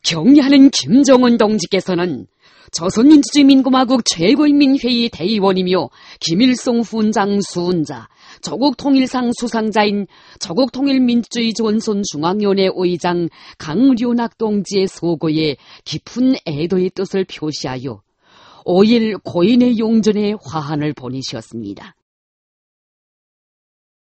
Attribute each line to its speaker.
Speaker 1: 경의하는 김정은 동지께서는 조선민주주의민공화국 최고인민회의 대의원이며 김일성 훈장 수훈자, 조국통일상 수상자인 조국통일민주주의조선중앙위원회 의장 강련학 동지의 소고에 깊은 애도의 뜻을 표시하여 5일 고인의 용전에 화환을 보내셨습니다.